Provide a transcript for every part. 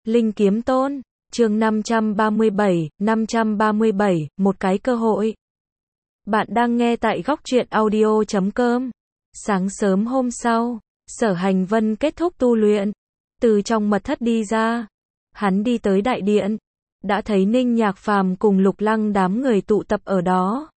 Linh Kiếm Tôn, chương 537, một cái cơ hội. Bạn đang nghe tại góc truyện audio.com. Sáng sớm hôm sau, Sở Hành Vân kết thúc tu luyện, từ trong mật thất đi ra. Hắn đi tới đại điện, đã thấy Ninh Nhạc Phàm cùng Lục Lăng đám người tụ tập ở đó.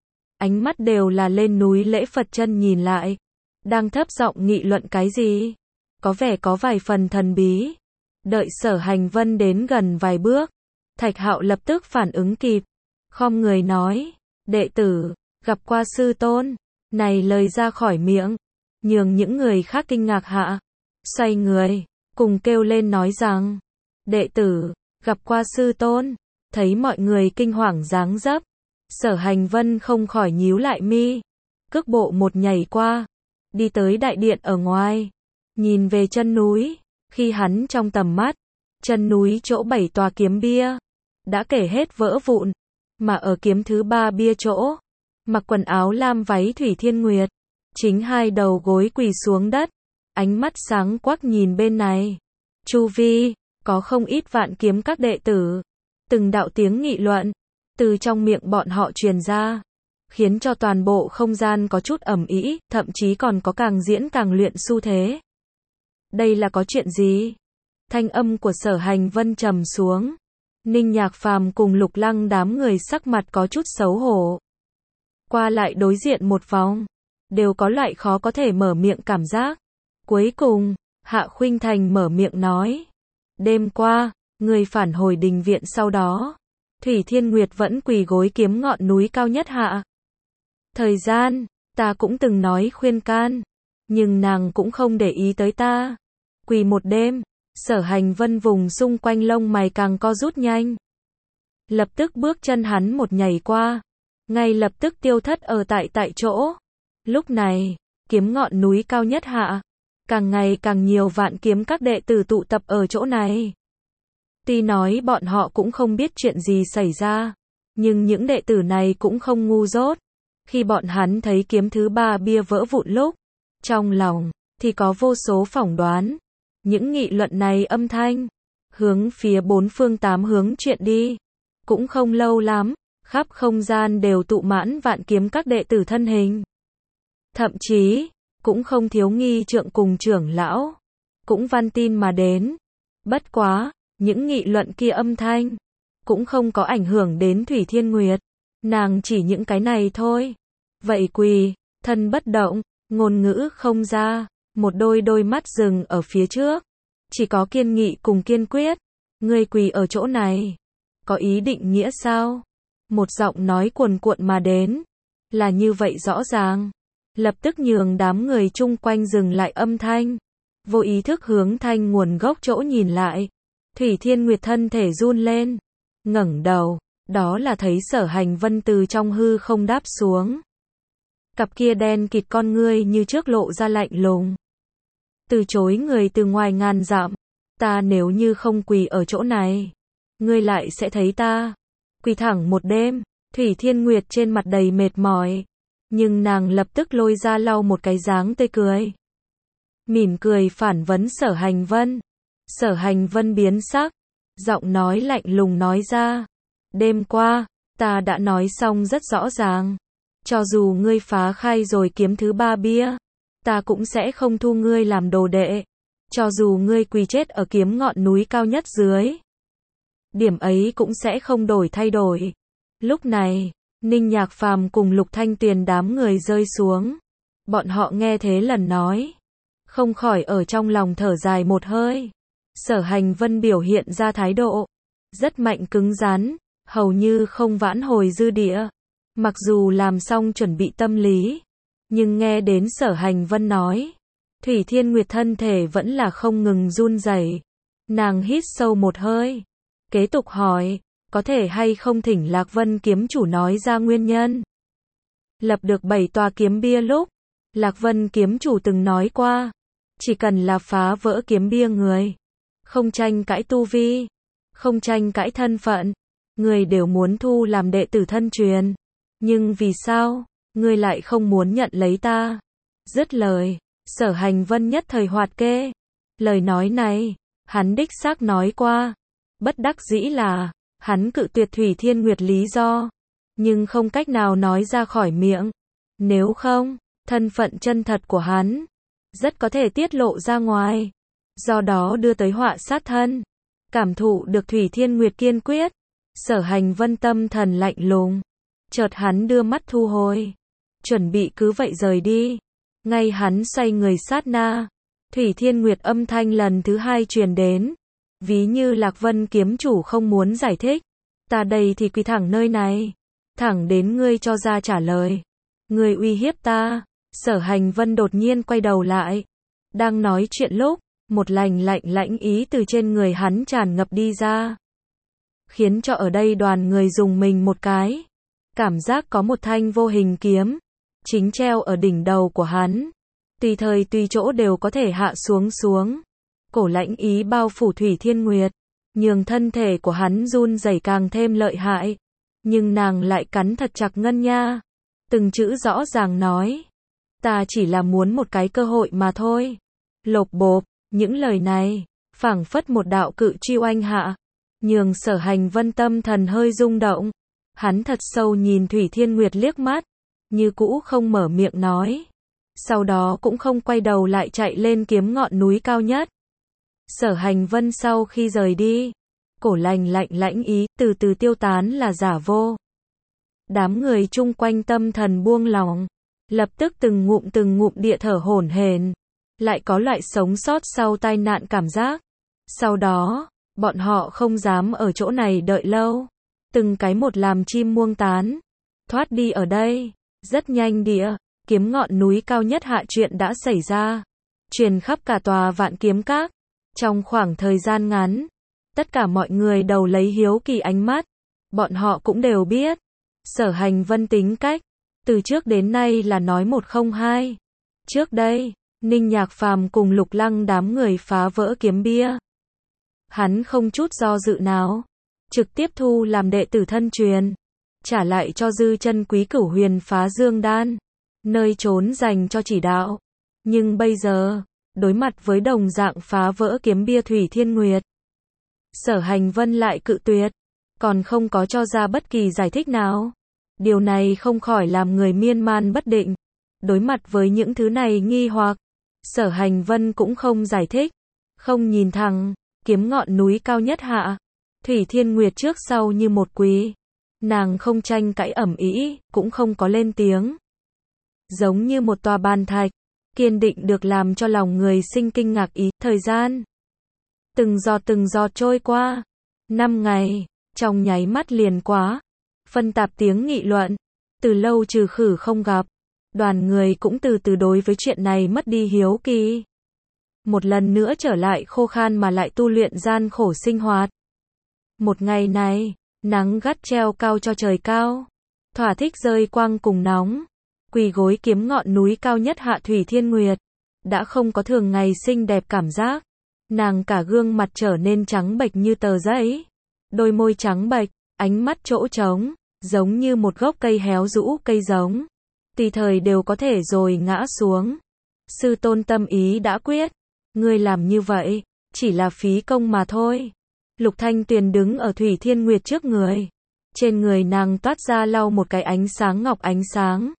Ánh mắt đều là lên núi Lễ Phật Chân nhìn lại, đang thấp giọng nghị luận cái gì, có vẻ có vài phần thần bí. Đợi Sở Hành Vân đến gần vài bước, Thạch Hạo lập tức phản ứng kịp, khom người nói, đệ tử, gặp qua sư tôn. Này lời ra khỏi miệng, nhường những người khác kinh ngạc hạ, xoay người, cùng kêu lên nói rằng, đệ tử, gặp qua sư tôn. Thấy mọi người kinh hoàng dáng dấp, Sở Hành Vân không khỏi nhíu lại mi, cước bộ một nhảy qua, đi tới đại điện ở ngoài, nhìn về chân núi. Khi hắn trong tầm mắt, chân núi chỗ 7 tòa kiếm bia đã kể hết vỡ vụn, mà ở kiếm thứ 3 bia chỗ, mặc quần áo lam váy Thủy Thiên Nguyệt, chính hai đầu gối quỳ xuống đất, ánh mắt sáng quắc nhìn bên này. Chu vi có không ít vạn kiếm các đệ tử, từng đạo tiếng nghị luận từ trong miệng bọn họ truyền ra, khiến cho toàn bộ không gian có chút ầm ĩ, thậm chí còn có càng diễn càng luyện xu thế. Đây là có chuyện gì? Thanh âm của Sở Hành Vân trầm xuống. Ninh Nhạc Phàm cùng Lục Lăng đám người sắc mặt có chút xấu hổ. Qua lại đối diện một vòng, đều có loại khó có thể mở miệng cảm giác. Cuối cùng, Hạ Khuynh Thành mở miệng nói. Đêm qua, người phản hồi đình viện sau đó, Thủy Thiên Nguyệt vẫn quỳ gối kiếm ngọn núi cao nhất hạ. Thời gian, ta cũng từng nói khuyên can, nhưng nàng cũng không để ý tới ta. Quỳ một đêm, Sở Hành Vân vùng xung quanh lông mày càng co rút nhanh. Lập tức bước chân hắn một nhảy qua, ngay lập tức tiêu thất ở tại chỗ. Lúc này, kiếm ngọn núi cao nhất hạ, càng ngày càng nhiều vạn kiếm các đệ tử tụ tập ở chỗ này. Tuy nói bọn họ cũng không biết chuyện gì xảy ra, nhưng những đệ tử này cũng không ngu dốt. Khi bọn hắn thấy kiếm thứ 3 bia vỡ vụn lúc, trong lòng thì có vô số phỏng đoán. Những nghị luận này âm thanh hướng phía 4 phương 8 hướng chuyện đi. Cũng không lâu lắm, khắp không gian đều tụ mãn vạn kiếm các đệ tử thân hình. Thậm chí, cũng không thiếu nghi trượng cùng trưởng lão, cũng văn tin mà đến. Bất quá, những nghị luận kia âm thanh cũng không có ảnh hưởng đến Thủy Thiên Nguyệt. Nàng chỉ những cái này thôi. Vậy quỳ, thân bất động, ngôn ngữ không ra, một đôi mắt dừng ở phía trước, chỉ có kiên nghị cùng kiên quyết. Ngươi quỳ ở chỗ này, có ý định nghĩa sao? Một giọng nói cuồn cuộn mà đến, là như vậy rõ ràng, lập tức nhường đám người chung quanh dừng lại âm thanh, vô ý thức hướng thanh nguồn gốc chỗ nhìn lại. Thủy Thiên Nguyệt thân thể run lên, ngẩng đầu, đó là thấy Sở Hành Vân từ trong hư không đáp xuống. Cặp kia đen kịt con ngươi như trước lộ ra lạnh lùng. Từ chối người từ ngoài ngàn dặm, ta nếu như không quỳ ở chỗ này, ngươi lại sẽ thấy ta quỳ thẳng một đêm. Thủy Thiên Nguyệt trên mặt đầy mệt mỏi, nhưng nàng lập tức lôi ra lau một cái dáng tươi cười. Mỉm cười phản vấn Sở Hành Vân. Sở Hành Vân biến sắc, giọng nói lạnh lùng nói ra. Đêm qua, ta đã nói xong rất rõ ràng. Cho dù ngươi phá khai rồi kiếm thứ 3 bia, ta cũng sẽ không thu ngươi làm đồ đệ. Cho dù ngươi quỳ chết ở kiếm ngọn núi cao nhất dưới, điểm ấy cũng sẽ không thay đổi. Lúc này, Ninh Nhạc Phàm cùng Lục Thanh Tuyền đám người rơi xuống. Bọn họ nghe thế lần nói, không khỏi ở trong lòng thở dài một hơi. Sở Hành Vân biểu hiện ra thái độ rất mạnh cứng rắn, hầu như không vãn hồi dư địa. Mặc dù làm xong chuẩn bị tâm lý, nhưng nghe đến Sở Hành Vân nói, Thủy Thiên Nguyệt thân thể vẫn là không ngừng run rẩy. Nàng hít sâu một hơi, kế tục hỏi, có thể hay không thỉnh Lạc Vân kiếm chủ nói ra nguyên nhân. Lập được 7 tòa kiếm bia lúc, Lạc Vân kiếm chủ từng nói qua, chỉ cần là phá vỡ kiếm bia người, không tranh cãi tu vi, không tranh cãi thân phận, người đều muốn thu làm đệ tử thân truyền. Nhưng vì sao, ngươi lại không muốn nhận lấy ta? Dứt lời, Sở Hành Vân nhất thời hoạt kê. Lời nói này, Hắn đích xác nói qua. Bất đắc dĩ là, hắn cự tuyệt Thủy Thiên Nguyệt lý do, nhưng không cách nào nói ra khỏi miệng. Nếu không, thân phận chân thật của hắn rất có thể tiết lộ ra ngoài, do đó đưa tới họa sát thân. Cảm thụ được Thủy Thiên Nguyệt kiên quyết, Sở Hành Vân tâm thần lạnh lùng, chợt hắn đưa mắt thu hồi, chuẩn bị cứ vậy rời đi. Ngay hắn xoay người sát na, Thủy Thiên Nguyệt âm thanh lần thứ hai truyền đến, ví như Lạc Vân kiếm chủ không muốn giải thích. Ta đây thì quỳ thẳng nơi này, thẳng đến ngươi cho ra trả lời. Ngươi uy hiếp ta. Sở Hành Vân đột nhiên quay đầu lại. Đang nói chuyện lúc, một lãnh ý từ trên người hắn tràn ngập đi ra, khiến cho ở đây đoàn người rùng mình một cái. Cảm giác có một thanh vô hình kiếm chính treo ở đỉnh đầu của hắn, tùy thời tùy chỗ đều có thể hạ xuống. Cổ lãnh ý bao phủ Thủy Thiên Nguyệt, nhường thân thể của hắn run rẩy càng thêm lợi hại. Nhưng nàng lại cắn thật chặt ngân nha, từng chữ rõ ràng nói, ta chỉ là muốn một cái cơ hội mà thôi. Lộp bộp, những lời này phảng phất một đạo cự truy oanh hạ, nhường Sở Hành Vân tâm thần hơi rung động. Hắn thật sâu nhìn Thủy Thiên Nguyệt liếc mắt, như cũ không mở miệng nói, sau đó cũng không quay đầu lại chạy lên kiếm ngọn núi cao nhất. Sở Hành Vân sau khi rời đi, cổ lãnh ý từ từ tiêu tán là giả vô. Đám người chung quanh tâm thần buông lỏng, lập tức từng ngụm địa thở hổn hển, lại có loại sống sót sau tai nạn cảm giác. Sau đó, bọn họ không dám ở chỗ này đợi lâu, từng cái một làm chim muông tán, thoát đi ở đây. Rất nhanh địa, kiếm ngọn núi cao nhất hạ chuyện đã xảy ra, truyền khắp cả tòa Vạn Kiếm Các. Trong khoảng thời gian ngắn, tất cả mọi người đầu lấy hiếu kỳ ánh mắt. Bọn họ cũng đều biết, Sở Hành Vân tính cách, từ trước đến nay là nói một không hai. Trước đây, Ninh Nhạc Phàm cùng Lục Lăng đám người phá vỡ kiếm bia, hắn không chút do dự nào, trực tiếp thu làm đệ tử thân truyền, trả lại cho dư chân quý Cửu Huyền Phá Dương Đan, nơi trốn dành cho chỉ đạo. Nhưng bây giờ, đối mặt với đồng dạng phá vỡ kiếm bia Thủy Thiên Nguyệt, Sở Hành Vân lại cự tuyệt, còn không có cho ra bất kỳ giải thích nào. Điều này không khỏi làm người miên man bất định. Đối mặt với những thứ này nghi hoặc, Sở Hành Vân cũng không giải thích, không nhìn thẳng, kiếm ngọn núi cao nhất hạ. Thủy Thiên Nguyệt trước sau như một quỳ, nàng không tranh cãi ầm ĩ, cũng không có lên tiếng. Giống như một tòa bàn thạch, kiên định được làm cho lòng người sinh kinh ngạc ý. Thời gian từng giọt trôi qua, 5 ngày, trong nháy mắt liền quá. Phân tạp tiếng nghị luận, từ lâu trừ khử không gặp. Đoàn người cũng từ từ đối với chuyện này mất đi hiếu kỳ. Một lần nữa trở lại khô khan mà lại tu luyện gian khổ sinh hoạt. Một ngày này, nắng gắt treo cao cho trời cao, thỏa thích rơi quang cùng nóng. Quỳ gối kiếm ngọn núi cao nhất hạ Thủy Thiên Nguyệt, đã không có thường ngày xinh đẹp cảm giác. Nàng cả gương mặt trở nên trắng bệch như tờ giấy, đôi môi trắng bệch, ánh mắt chỗ trống, giống như một gốc cây héo rũ cây giống, tùy thời đều có thể rồi ngã xuống. Sư tôn tâm ý đã quyết, ngươi làm như vậy, chỉ là phí công mà thôi. Lục Thanh Tuyền đứng ở Thủy Thiên Nguyệt trước người, trên người nàng toát ra lau một cái ánh sáng ngọc ánh sáng,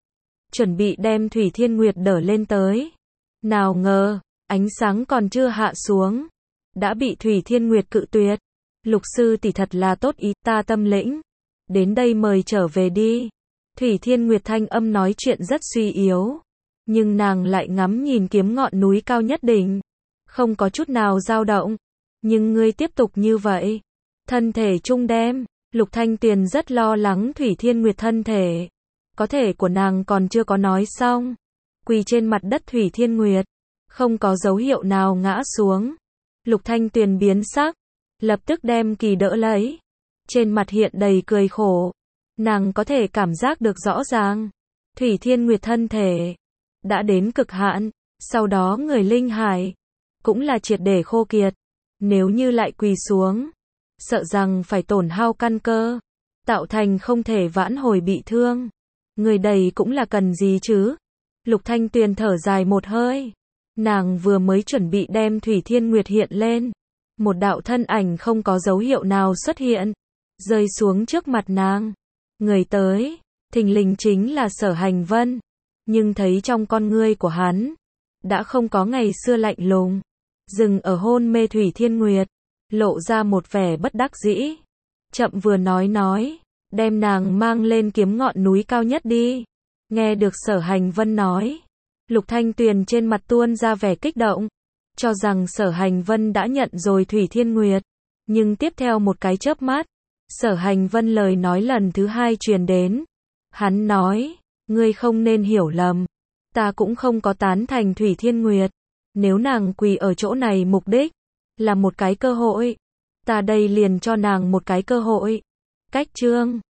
chuẩn bị đem Thủy Thiên Nguyệt đỡ lên tới. Nào ngờ, ánh sáng còn chưa hạ xuống, đã bị Thủy Thiên Nguyệt cự tuyệt. Lục sư tỷ thật là tốt ý, ta tâm lĩnh, đến đây mời trở về đi. Thủy Thiên Nguyệt thanh âm nói chuyện rất suy yếu, nhưng nàng lại ngắm nhìn kiếm ngọn núi cao nhất đỉnh, không có chút nào dao động. Nhưng ngươi tiếp tục như vậy, thân thể trung đem. Lục Thanh Tuyền rất lo lắng Thủy Thiên Nguyệt thân thể. Có thể của nàng còn chưa có nói xong, quỳ trên mặt đất Thủy Thiên Nguyệt, không có dấu hiệu nào ngã xuống. Lục Thanh Tuyền biến sắc, lập tức đem kỳ đỡ lấy. Trên mặt hiện đầy cười khổ. Nàng có thể cảm giác được rõ ràng, Thủy Thiên Nguyệt thân thể đã đến cực hạn, sau đó người linh hải cũng là triệt để khô kiệt. Nếu như lại quỳ xuống, sợ rằng phải tổn hao căn cơ, tạo thành không thể vãn hồi bị thương. Người đầy cũng là cần gì chứ? Lục Thanh Tuyền thở dài một hơi. Nàng vừa mới chuẩn bị đem Thủy Thiên Nguyệt hiện lên, một đạo thân ảnh không có dấu hiệu nào xuất hiện, rơi xuống trước mặt nàng. Người tới, thình lình chính là Sở Hành Vân, nhưng thấy trong con ngươi của hắn, đã không có ngày xưa lạnh lùng, dừng ở hôn mê Thủy Thiên Nguyệt, lộ ra một vẻ bất đắc dĩ. Chậm vừa nói, đem nàng mang lên kiếm ngọn núi cao nhất đi. Nghe được Sở Hành Vân nói, Lục Thanh Tuyền trên mặt tuôn ra vẻ kích động, cho rằng Sở Hành Vân đã nhận rồi Thủy Thiên Nguyệt, nhưng tiếp theo một cái chớp mắt, Sở Hành Vân lời nói lần thứ hai truyền đến. Hắn nói, ngươi không nên hiểu lầm, ta cũng không có tán thành Thủy Thiên Nguyệt, nếu nàng quỳ ở chỗ này mục đích là một cái cơ hội, ta đây liền cho nàng một cái cơ hội. Cách chương